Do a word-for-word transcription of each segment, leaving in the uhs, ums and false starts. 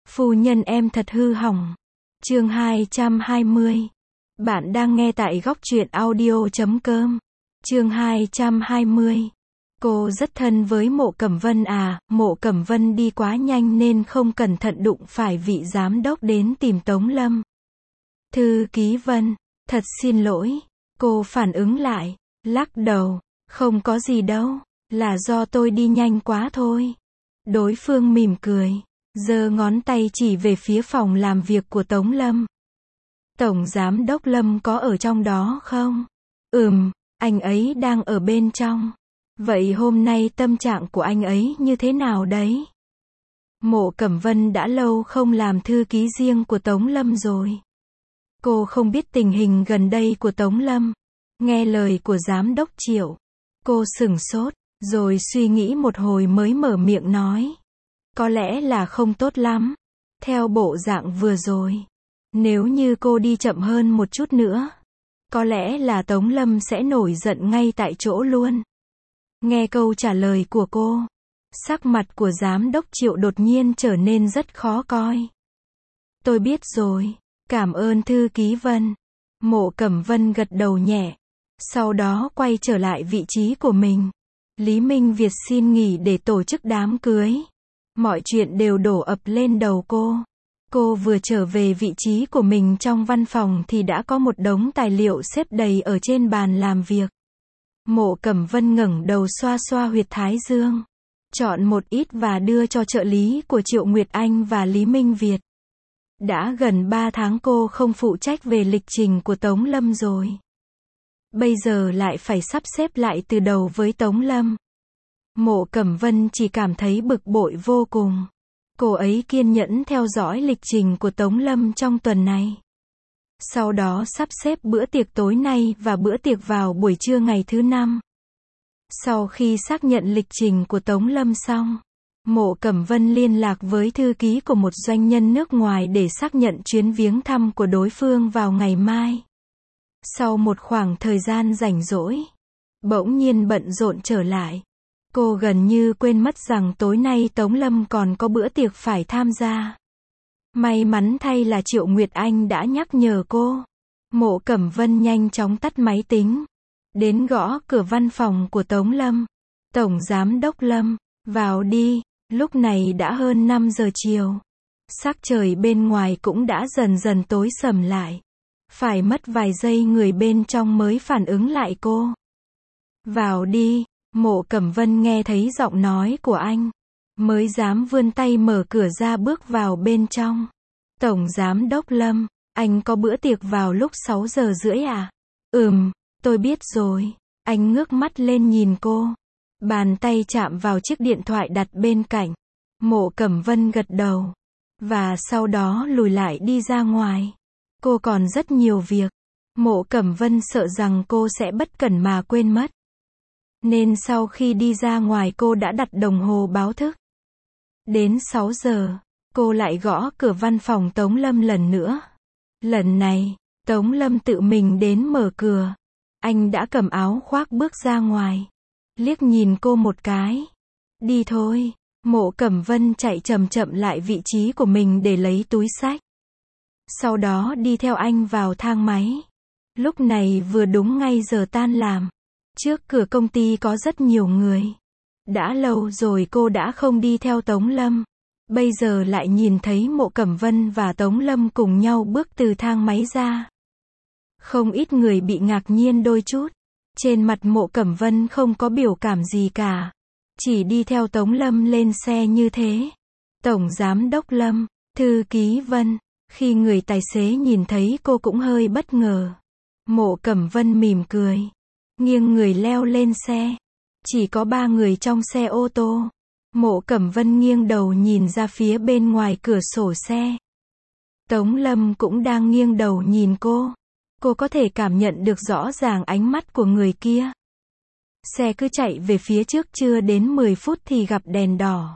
Phu nhân em thật hư hỏng. Chương hai trăm hai mươi. Bạn đang nghe tại góc truyện audio chấm com. Chương hai trăm hai mươi. Cô rất thân với Mộ Cẩm Vân à, Mộ Cẩm Vân đi quá nhanh nên không cẩn thận đụng phải vị giám đốc đến tìm Tống Lâm. Thư ký Vân, thật xin lỗi. Cô phản ứng lại, lắc đầu, không có gì đâu, là do tôi đi nhanh quá thôi. Đối phương mỉm cười, giơ ngón tay chỉ về phía phòng làm việc của Tống Lâm. Tổng giám đốc Lâm có ở trong đó không? Ừm, anh ấy đang ở bên trong. Vậy hôm nay tâm trạng của anh ấy như thế nào đấy? Mộ Cẩm Vân đã lâu không làm thư ký riêng của Tống Lâm rồi. Cô không biết tình hình gần đây của Tống Lâm. Nghe lời của giám đốc Triệu, cô sửng sốt, rồi suy nghĩ một hồi mới mở miệng nói. Có lẽ là không tốt lắm. Theo bộ dạng vừa rồi, nếu như cô đi chậm hơn một chút nữa, có lẽ là Tống Lâm sẽ nổi giận ngay tại chỗ luôn. Nghe câu trả lời của cô, sắc mặt của giám đốc Triệu đột nhiên trở nên rất khó coi. Tôi biết rồi, cảm ơn thư ký Vân. Mộ Cẩm Vân gật đầu nhẹ, sau đó quay trở lại vị trí của mình. Lý Minh Việt xin nghỉ để tổ chức đám cưới. Mọi chuyện đều đổ ập lên đầu cô. Cô vừa trở về vị trí của mình trong văn phòng thì đã có một đống tài liệu xếp đầy ở trên bàn làm việc. Mộ Cẩm Vân ngẩng đầu xoa xoa huyệt thái dương, chọn một ít và đưa cho trợ lý của Triệu Nguyệt Anh và Lý Minh Việt. Đã gần ba tháng cô không phụ trách về lịch trình của Tống Lâm rồi. Bây giờ lại phải sắp xếp lại từ đầu với Tống Lâm. Mộ Cẩm Vân chỉ cảm thấy bực bội vô cùng. Cô ấy kiên nhẫn theo dõi lịch trình của Tống Lâm trong tuần này. Sau đó sắp xếp bữa tiệc tối nay và bữa tiệc vào buổi trưa ngày thứ năm. Sau khi xác nhận lịch trình của Tống Lâm xong, Mộ Cẩm Vân liên lạc với thư ký của một doanh nhân nước ngoài để xác nhận chuyến viếng thăm của đối phương vào ngày mai. Sau một khoảng thời gian rảnh rỗi, bỗng nhiên bận rộn trở lại. Cô gần như quên mất rằng tối nay Tống Lâm còn có bữa tiệc phải tham gia. May mắn thay là Triệu Nguyệt Anh đã nhắc nhở cô. Mộ Cẩm Vân nhanh chóng tắt máy tính, đến gõ cửa văn phòng của Tống Lâm. Tổng giám đốc Lâm, vào đi. Lúc này đã hơn năm giờ chiều. Sắc trời bên ngoài cũng đã dần dần tối sầm lại. Phải mất vài giây người bên trong mới phản ứng lại cô. Vào đi. Mộ Cẩm Vân nghe thấy giọng nói của anh, mới dám vươn tay mở cửa ra bước vào bên trong. Tổng giám đốc Lâm, anh có bữa tiệc vào lúc sáu giờ rưỡi à? Ừm, tôi biết rồi. Anh ngước mắt lên nhìn cô. Bàn tay chạm vào chiếc điện thoại đặt bên cạnh. Mộ Cẩm Vân gật đầu. Và sau đó lùi lại đi ra ngoài. Cô còn rất nhiều việc. Mộ Cẩm Vân sợ rằng cô sẽ bất cẩn mà quên mất. Nên sau khi đi ra ngoài cô đã đặt đồng hồ báo thức. Đến sáu giờ, cô lại gõ cửa văn phòng Tống Lâm lần nữa. Lần này, Tống Lâm tự mình đến mở cửa. Anh đã cầm áo khoác bước ra ngoài. Liếc nhìn cô một cái. Đi thôi. Mộ Cẩm Vân chạy chậm chậm lại vị trí của mình để lấy túi xách. Sau đó đi theo anh vào thang máy. Lúc này vừa đúng ngay giờ tan làm. Trước cửa công ty có rất nhiều người. Đã lâu rồi cô đã không đi theo Tống Lâm. Bây giờ lại nhìn thấy Mộ Cẩm Vân và Tống Lâm cùng nhau bước từ thang máy ra. Không ít người bị ngạc nhiên đôi chút. Trên mặt Mộ Cẩm Vân không có biểu cảm gì cả. Chỉ đi theo Tống Lâm lên xe như thế. Tổng giám đốc Lâm, thư ký Vân. Khi người tài xế nhìn thấy cô cũng hơi bất ngờ. Mộ Cẩm Vân mỉm cười, nghiêng người leo lên xe. Chỉ có ba người trong xe ô tô. Mộ Cẩm Vân nghiêng đầu nhìn ra phía bên ngoài cửa sổ xe. Tống Lâm cũng đang nghiêng đầu nhìn cô. Cô có thể cảm nhận được rõ ràng ánh mắt của người kia. Xe cứ chạy về phía trước chưa đến mười phút thì gặp đèn đỏ.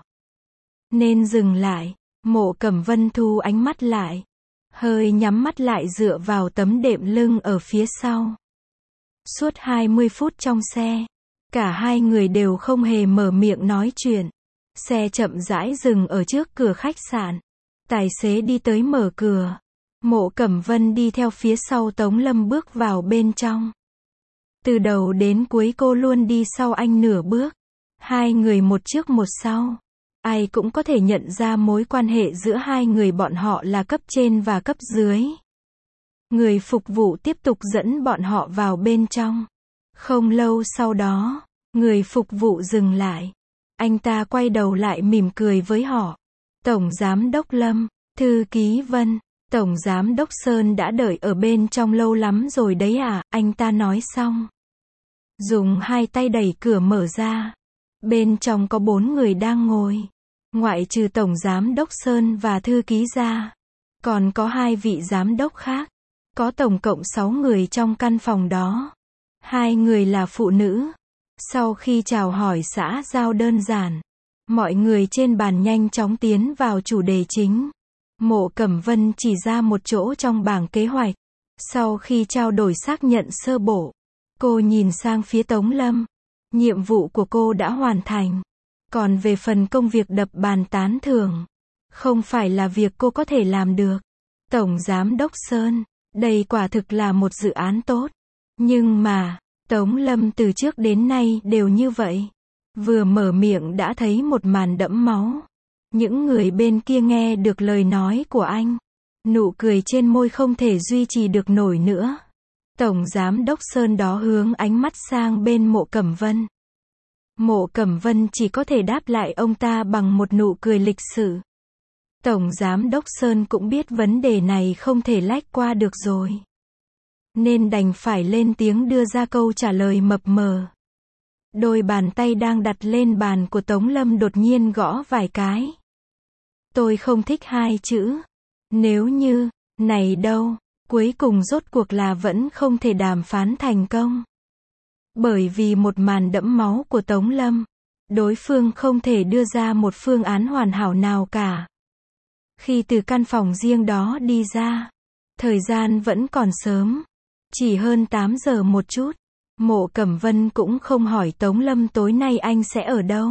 Nên dừng lại. Mộ Cẩm Vân thu ánh mắt lại. Hơi nhắm mắt lại dựa vào tấm đệm lưng ở phía sau. Suốt hai mươi phút trong xe, cả hai người đều không hề mở miệng nói chuyện. Xe chậm rãi dừng ở trước cửa khách sạn. Tài xế đi tới mở cửa. Mộ Cẩm Vân đi theo phía sau Tống Lâm bước vào bên trong. Từ đầu đến cuối cô luôn đi sau anh nửa bước. Hai người một trước một sau. Ai cũng có thể nhận ra mối quan hệ giữa hai người bọn họ là cấp trên và cấp dưới. Người phục vụ tiếp tục dẫn bọn họ vào bên trong. Không lâu sau đó, người phục vụ dừng lại. Anh ta quay đầu lại mỉm cười với họ. Tổng Giám đốc Lâm, Thư ký Vân, Tổng Giám đốc Sơn đã đợi ở bên trong lâu lắm rồi đấy à, anh ta nói xong. Dùng hai tay đẩy cửa mở ra. Bên trong có bốn người đang ngồi. Ngoại trừ Tổng Giám đốc Sơn và Thư ký ra. Còn có hai vị giám đốc khác. Có tổng cộng sáu người trong căn phòng đó. Hai người là phụ nữ. Sau khi chào hỏi xã giao đơn giản, mọi người trên bàn nhanh chóng tiến vào chủ đề chính. Mộ Cẩm Vân chỉ ra một chỗ trong bảng kế hoạch. Sau khi trao đổi xác nhận sơ bộ, cô nhìn sang phía Tống Lâm. Nhiệm vụ của cô đã hoàn thành. Còn về phần công việc đập bàn tán thưởng, không phải là việc cô có thể làm được. Tổng Giám đốc Sơn, đây quả thực là một dự án tốt. Nhưng mà, Tống Lâm từ trước đến nay đều như vậy. Vừa mở miệng đã thấy một màn đẫm máu. Những người bên kia nghe được lời nói của anh. Nụ cười trên môi không thể duy trì được nổi nữa. Tổng Giám đốc Sơn đó hướng ánh mắt sang bên Mộ Cẩm Vân. Mộ Cẩm Vân chỉ có thể đáp lại ông ta bằng một nụ cười lịch sự. Tổng Giám đốc Sơn cũng biết vấn đề này không thể lách qua được rồi. Nên đành phải lên tiếng đưa ra câu trả lời mập mờ. Đôi bàn tay đang đặt lên bàn của Tống Lâm đột nhiên gõ vài cái. Tôi không thích hai chữ. Nếu như, này đâu, cuối cùng rốt cuộc là vẫn không thể đàm phán thành công. Bởi vì một màn đẫm máu của Tống Lâm, đối phương không thể đưa ra một phương án hoàn hảo nào cả. Khi từ căn phòng riêng đó đi ra, thời gian vẫn còn sớm, chỉ hơn tám giờ một chút. Mộ Cẩm Vân cũng không hỏi Tống Lâm tối nay anh sẽ ở đâu,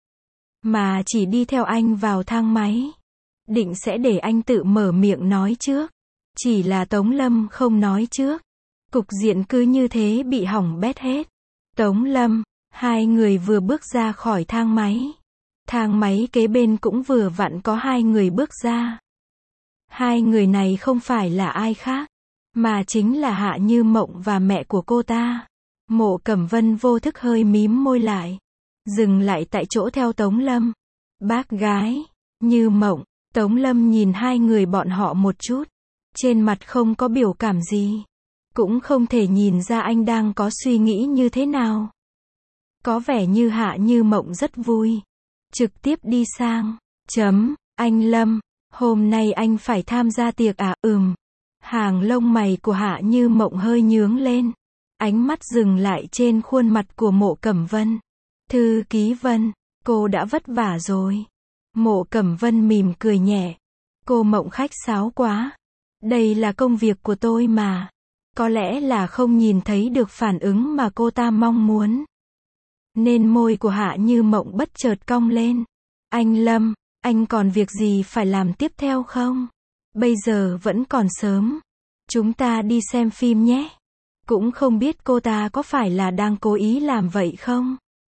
mà chỉ đi theo anh vào thang máy. Định sẽ để anh tự mở miệng nói trước. Chỉ là Tống Lâm không nói trước. Cục diện cứ như thế bị hỏng bét hết. Tống Lâm, hai người vừa bước ra khỏi thang máy. Thang máy kế bên cũng vừa vặn có hai người bước ra. Hai người này không phải là ai khác, mà chính là Hạ Như Mộng và mẹ của cô ta. Mộ Cẩm Vân vô thức hơi mím môi lại. Dừng lại tại chỗ theo Tống Lâm. Bác gái, Như Mộng. Tống Lâm nhìn hai người bọn họ một chút. Trên mặt không có biểu cảm gì. Cũng không thể nhìn ra anh đang có suy nghĩ như thế nào. Có vẻ như Hạ Như Mộng rất vui. Trực tiếp đi sang. Chấm, anh Lâm, hôm nay anh phải tham gia tiệc à? Ừm. Hàng lông mày của Hạ Như Mộng hơi nhướng lên. Ánh mắt dừng lại trên khuôn mặt của Mộ Cẩm Vân. Thư ký Vân, cô đã vất vả rồi. Mộ Cẩm Vân mỉm cười nhẹ. Cô Mộng khách sáo quá. Đây là công việc của tôi mà. Có lẽ là không nhìn thấy được phản ứng mà cô ta mong muốn. Nên môi của Hạ Như Mộng bất chợt cong lên. Anh Lâm, anh còn việc gì phải làm tiếp theo không? Bây giờ vẫn còn sớm. Chúng ta đi xem phim nhé. Cũng không biết cô ta có phải là đang cố ý làm vậy không?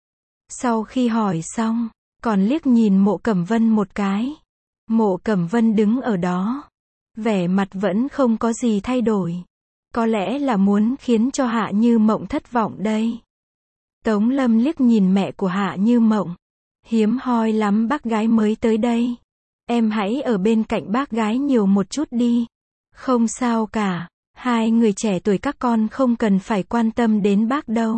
Sau khi hỏi xong, còn liếc nhìn Mộ Cẩm Vân một cái. Mộ Cẩm Vân đứng ở đó. Vẻ mặt vẫn không có gì thay đổi. Có lẽ là muốn khiến cho Hạ Như Mộng thất vọng đây. Tống Lâm liếc nhìn mẹ của Hạ Như Mộng. Hiếm hoi lắm bác gái mới tới đây. Em hãy ở bên cạnh bác gái nhiều một chút đi. Không sao cả. Hai người trẻ tuổi các con không cần phải quan tâm đến bác đâu.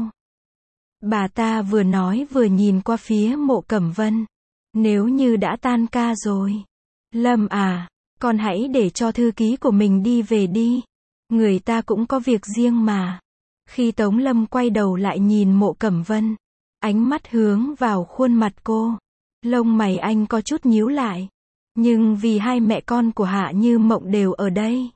Bà ta vừa nói vừa nhìn qua phía Mộ Cẩm Vân. Nếu như đã tan ca rồi. Lâm à, con hãy để cho thư ký của mình đi về đi. Người ta cũng có việc riêng mà. Khi Tống Lâm quay đầu lại nhìn Mộ Cẩm Vân, ánh mắt hướng vào khuôn mặt cô. Lông mày anh có chút nhíu lại. Nhưng vì hai mẹ con của Hạ Như Mộng đều ở đây,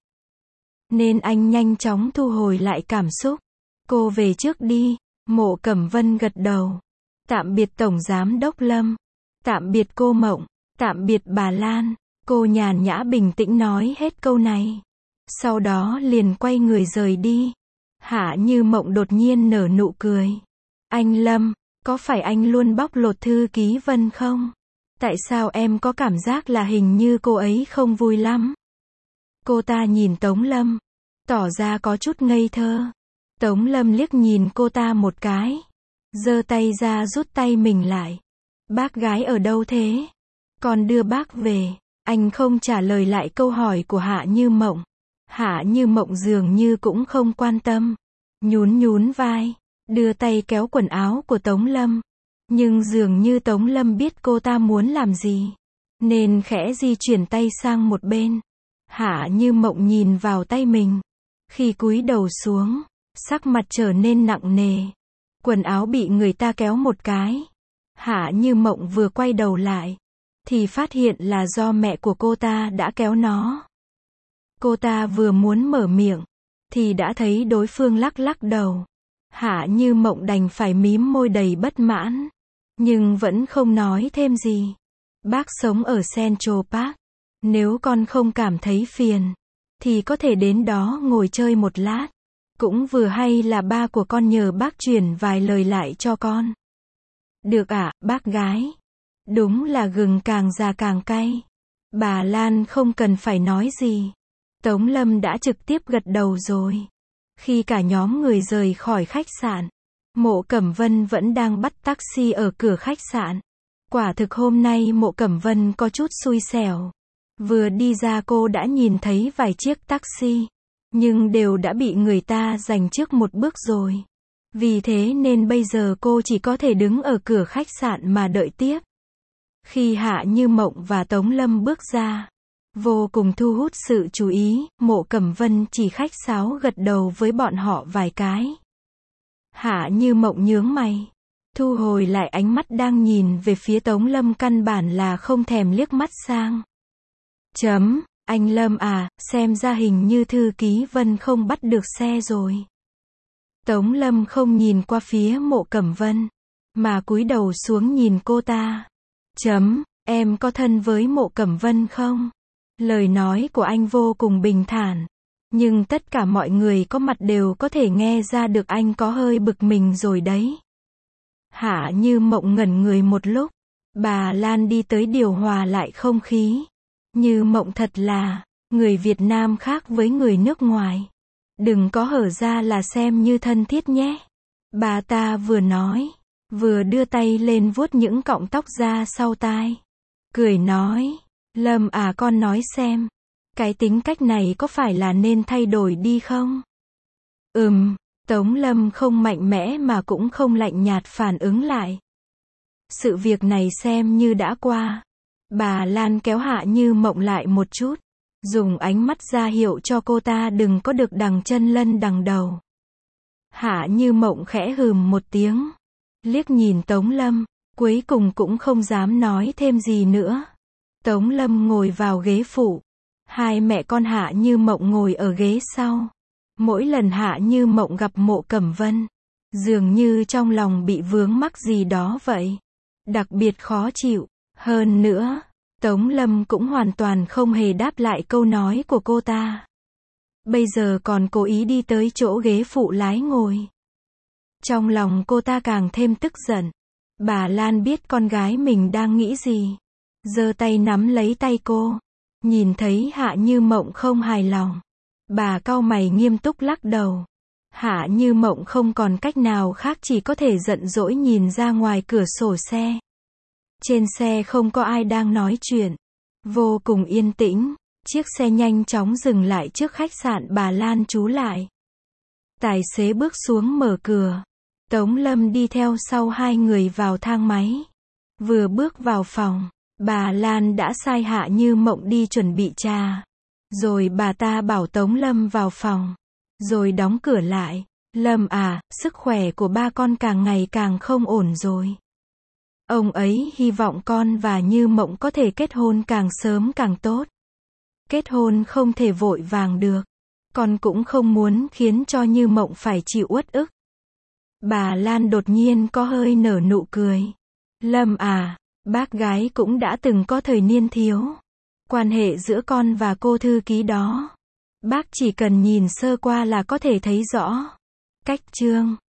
nên anh nhanh chóng thu hồi lại cảm xúc. Cô về trước đi. Mộ Cẩm Vân gật đầu. Tạm biệt Tổng Giám đốc Lâm. Tạm biệt cô Mộng. Tạm biệt bà Lan. Cô nhàn nhã bình tĩnh nói hết câu này. Sau đó liền quay người rời đi. Hạ Như Mộng đột nhiên nở nụ cười. Anh Lâm, có phải anh luôn bóc lột thư ký Vân không? Tại sao em có cảm giác là hình như cô ấy không vui lắm? Cô ta nhìn Tống Lâm, tỏ ra có chút ngây thơ. Tống Lâm liếc nhìn cô ta một cái, giơ tay ra rút tay mình lại. Bác gái ở đâu thế? Con đưa bác về. Anh không trả lời lại câu hỏi của Hạ Như Mộng. Hạ Như Mộng dường như cũng không quan tâm. Nhún nhún vai, đưa tay kéo quần áo của Tống Lâm. Nhưng dường như Tống Lâm biết cô ta muốn làm gì, nên khẽ di chuyển tay sang một bên. Hạ Như Mộng nhìn vào tay mình. Khi cúi đầu xuống, sắc mặt trở nên nặng nề. Quần áo bị người ta kéo một cái. Hạ Như Mộng vừa quay đầu lại, thì phát hiện là do mẹ của cô ta đã kéo nó. Cô ta vừa muốn mở miệng, thì đã thấy đối phương lắc lắc đầu. Hạ Như Mộng đành phải mím môi đầy bất mãn, nhưng vẫn không nói thêm gì. Bác sống ở Central Park. Nếu con không cảm thấy phiền, thì có thể đến đó ngồi chơi một lát. Cũng vừa hay là ba của con nhờ bác truyền vài lời lại cho con. Được ạ, bác gái. Đúng là gừng càng già càng cay. Bà Lan không cần phải nói gì. Tống Lâm đã trực tiếp gật đầu rồi. Khi cả nhóm người rời khỏi khách sạn, Mộ Cẩm Vân vẫn đang bắt taxi ở cửa khách sạn. Quả thực hôm nay Mộ Cẩm Vân có chút xui xẻo. Vừa đi ra cô đã nhìn thấy vài chiếc taxi, nhưng đều đã bị người ta giành trước một bước rồi. Vì thế nên bây giờ cô chỉ có thể đứng ở cửa khách sạn mà đợi tiếp. Khi Hạ Như Mộng và Tống Lâm bước ra, vô cùng thu hút sự chú ý, Mộ Cẩm Vân chỉ khách sáo gật đầu với bọn họ vài cái. Hạ Như Mộng nhướng mày, thu hồi lại ánh mắt đang nhìn về phía Tống Lâm, căn bản là không thèm liếc mắt sang. Chấm, anh Lâm à, xem ra hình như thư ký Vân không bắt được xe rồi. Tống Lâm không nhìn qua phía Mộ Cẩm Vân, mà cúi đầu xuống nhìn cô ta. Chấm, em có thân với Mộ Cẩm Vân không? Lời nói của anh vô cùng bình thản, nhưng tất cả mọi người có mặt đều có thể nghe ra được anh có hơi bực mình rồi đấy. Hạ Như Mộng ngẩn người một lúc, bà Lan đi tới điều hòa lại không khí. Như Mộng thật là, người Việt Nam khác với người nước ngoài. Đừng có hở ra là xem như thân thiết nhé. Bà ta vừa nói, vừa đưa tay lên vuốt những cọng tóc ra sau tai. Cười nói, Lâm à, con nói xem, cái tính cách này có phải là nên thay đổi đi không? Ừm, Tống Lâm không mạnh mẽ mà cũng không lạnh nhạt phản ứng lại. Sự việc này xem như đã qua. Bà Lan kéo Hạ Như Mộng lại một chút, dùng ánh mắt ra hiệu cho cô ta đừng có được đằng chân lân đằng đầu. Hạ Như Mộng khẽ hừm một tiếng, liếc nhìn Tống Lâm, cuối cùng cũng không dám nói thêm gì nữa. Tống Lâm ngồi vào ghế phụ, hai mẹ con Hạ Như Mộng ngồi ở ghế sau. Mỗi lần Hạ Như Mộng gặp Mộ Cẩm Vân, dường như trong lòng bị vướng mắc gì đó vậy, đặc biệt khó chịu. Hơn nữa, Tống Lâm cũng hoàn toàn không hề đáp lại câu nói của cô ta. Bây giờ còn cố ý đi tới chỗ ghế phụ lái ngồi. Trong lòng cô ta càng thêm tức giận. Bà Lan biết con gái mình đang nghĩ gì, giơ tay nắm lấy tay cô. Nhìn thấy Hạ Như Mộng không hài lòng, bà cau mày nghiêm túc lắc đầu. Hạ Như Mộng không còn cách nào khác, chỉ có thể giận dỗi nhìn ra ngoài cửa sổ xe. Trên xe không có ai đang nói chuyện, vô cùng yên tĩnh. Chiếc xe nhanh chóng dừng lại trước khách sạn bà Lan trú lại. Tài xế bước xuống mở cửa. Tống Lâm đi theo sau hai người vào thang máy. Vừa bước vào phòng, bà Lan đã sai Hạ Như Mộng đi chuẩn bị trà. Rồi bà ta bảo Tống Lâm vào phòng, rồi đóng cửa lại. Lâm à, sức khỏe của ba con càng ngày càng không ổn rồi. Ông ấy hy vọng con và Như Mộng có thể kết hôn càng sớm càng tốt. Kết hôn không thể vội vàng được. Con cũng không muốn khiến cho Như Mộng phải chịu uất ức. Bà Lan đột nhiên có hơi nở nụ cười. Lâm à, bác gái cũng đã từng có thời niên thiếu. Quan hệ giữa con và cô thư ký đó. Bác chỉ cần nhìn sơ qua là có thể thấy rõ. Cách chương